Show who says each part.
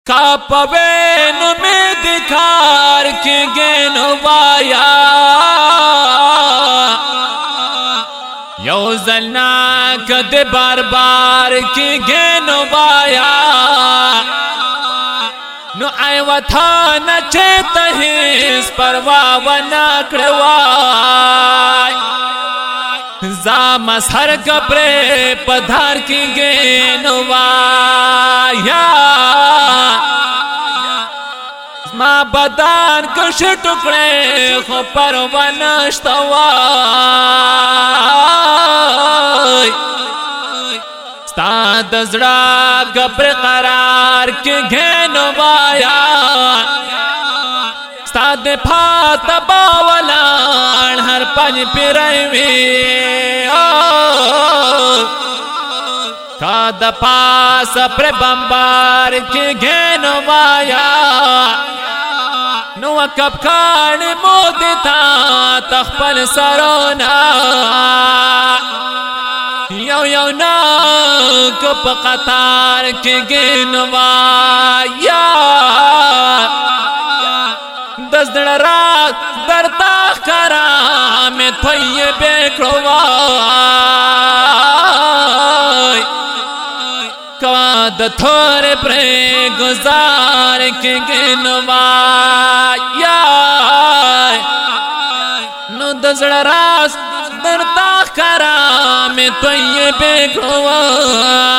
Speaker 1: کاپوینو میں دکھار کے گینو وایا یو زلنا کد بار بار کی گینو وایا نو آئی وطا نچیتا ہیس پرواہ و نکڑوائی زام سر کپڑے پدھار کی گینو وایا ما بدان کش ٹکڑے خو پرواہ نشتوائی ستا دزڑا گبر قرار کی گینو وایا ستا دے پھات باولان ہر پنج پیروی کا دا پاس پر بمبار کی گینو وایا نو کب کان مودتا تخپل سرونا یو نا کپ قطار کی گینوایا دزدڑ رات در تاخ کرام توی بیکروائی کاد تھور پر گزار کی گینوایا نو دزدڑ رات در تاخ کرام توی بیکروائی